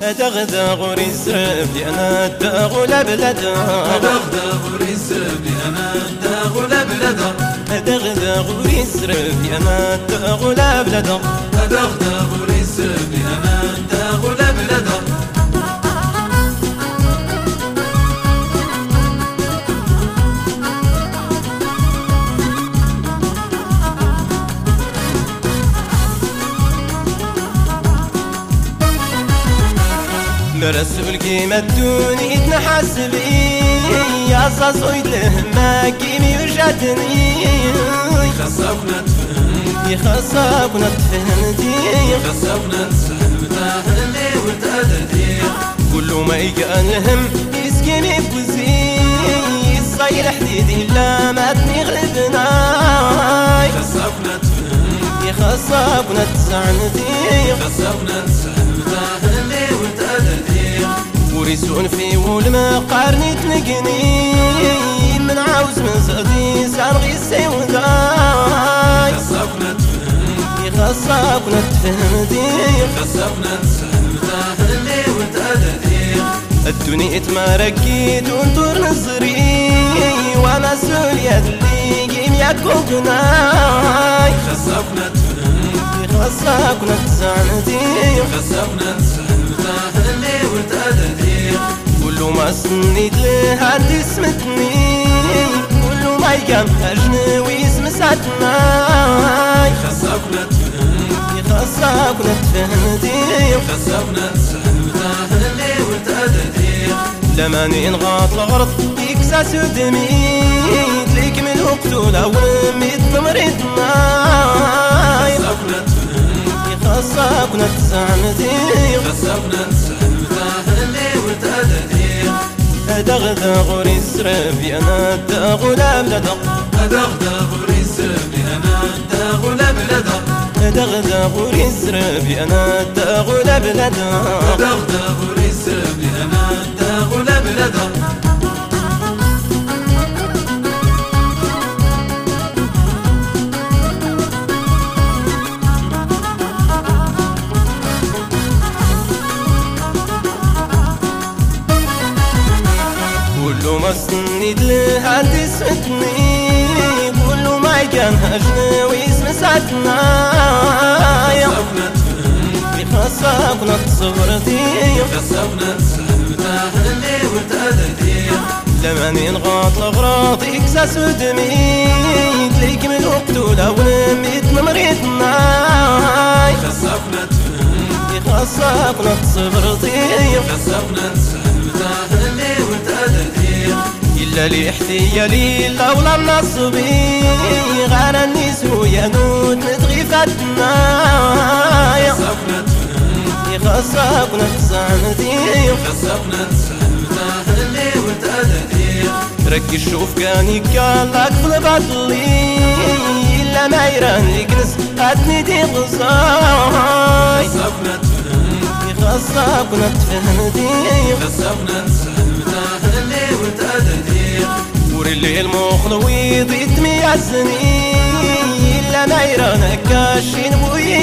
دغدغ رزرب أنا دغل بلدا دغدغ رزرب أنا دغل بلدا دغدغ رزرب أنا دغل بلدا دغدغ رزرب أنا دغل بلدا برسول كيما الدوني تنحسبي يا صاصويد لهما كيمي وجاتني خصفنا تفهم يخصفنا تفهمتي خصفنا تفهم تاهلي وتأدتي كل ما يكان لهم يسكني بوزي الصير حديدي لا ما تنغلبنا خصفنا تفهم يخصفنا تزعنتي خصفنا تفهم تاهلي وتأدتي وريسون في والمقارني تنقني من عاوز من زغدي سارغي السيوداي خصفنا تفهم يخصفنا تفهمتي خصفنا تفهم تاهلي وتأدتي الدنيا تماركيت ونطور نظري ومسؤولية اللي قيم يكوكناي خصفنا تفهم يخصفنا تزعنتي خصفنا تفهم تاهلي وتأدتي كل ما سنيت له هاد اسمتني كل ما يقام أجني ويسم ساتناي خصفنا تفهم يخصفنا تفهمتي خصفنا تفهم تاهلي وتأدتي لما ننغاط الغرض يكسى سدمي تليك من وقت الأول ميت مريضنا خصفنا تفهم يخصفنا تزعنتي خصفنا تفهم تاهلي وتأدتي دغدغ رزرب أنا دغل بلدا دغدغ رزرب أنا دغل بلدا دغدغ رزرب أنا دغل بلدا دغدغ رزرب أنا دغل بلدا كل ما سنيت له هاد اسمتني كل ما كان هجني ويسم ساتنا خصفنا تفهم يخصفنا تصبرتي خصفنا تفهم تاهلي وتأدتي لما ننغاط الغراض يكسى سدمي تليك من وقت الأول ميت مريضنا خصفنا تفهم يخصفنا تصبرتي خصفنا تفهم تاهلي وتأدتي إلا لي احتيالي لولا النصبي غانا النسو ينود نتغي فاتنا خصفنا تفهم يخصفنا تزعنتي خصفنا تفهم تاهلي وتأدتي ركي شوف كان يكالك في البطلي إلا ما يران يكنس هاتني دي غصاي خصفنا تفهم يخصفنا تفهمتي خصفنا تفهم تاهلي وتأدتي وري الليل مخلوي ضيت مياسني إلا ما يران هكاشين بوي